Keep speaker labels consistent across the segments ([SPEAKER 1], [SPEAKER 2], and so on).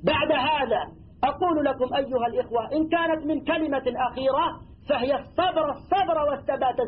[SPEAKER 1] بعد هذا أقول لكم أيها الإخوة، إن كانت من كلمة أخيرة فهي الصبر والثبات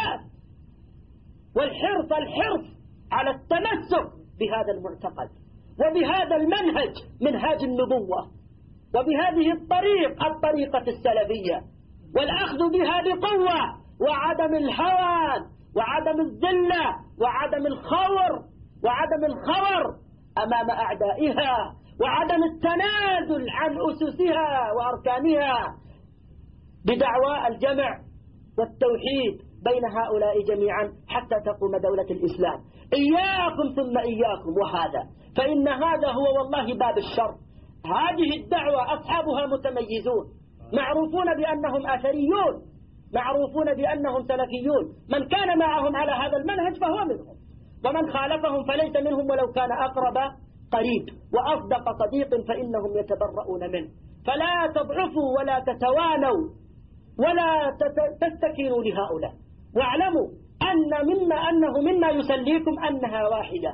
[SPEAKER 1] والحرص على التمسك بهذا المعتقد وبهذا المنهج، منهاج النبوة، وبهذه الطريقة السلفية، والأخذ بها بقوة، وعدم الهوان وعدم الذلة وعدم الخور أمام أعدائها، وعدم التنازل عن أسسها وأركانها، بدعوى الجمع والتوحيد بين هؤلاء جميعا حتى تقوم دولة الإسلام. إياكم ثم إياكم وهذا، فإن هذا هو والله باب الشر. هذه الدعوة أصحابها متميزون، معروفون بأنهم أثريون، معروفون بأنهم سلفيون، من كان معهم على هذا المنهج فهو منهم، ومن خالفهم فليس منهم ولو كان أقرب قريب وأصدق صديق فإنهم يتبرؤون منه. فلا تضعفوا ولا تتوانوا ولا تستكينوا لهؤلاء، واعلموا أنه مما يسليكم أنها واحدة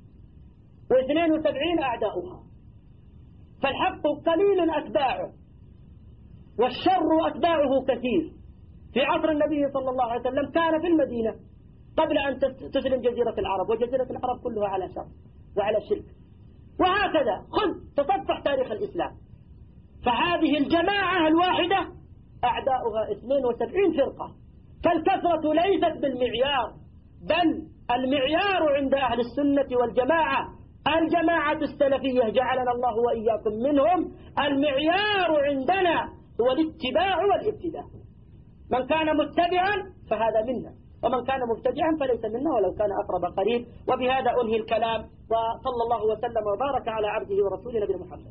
[SPEAKER 1] و72 أعداؤها، فالحق قليل أتباعه والشر أتباعه كثير. في عصر النبي صلى الله عليه وسلم كان في المدينة قبل أن تسلم جزيرة العرب، وجزيرة العرب كلها على شر وعلى شرك، وهكذا تصفح تاريخ الإسلام. فهذه الجماعة الواحدة أعداؤها 72 فرقة، فالكثرة ليست بالمعيار، بل المعيار عند أهل السنة والجماعة الجماعة السلفية جعلنا الله وإياكم منهم، المعيار عندنا هو الاتباع والابتداء. من كان متبعا فهذا منا، ومن كان مبتدعا فليس منا ولو كان أقرب قريب. وبهذا أنهي الكلام، وصلى الله وسلم وبارك على عبده ورسوله نبينا محمد.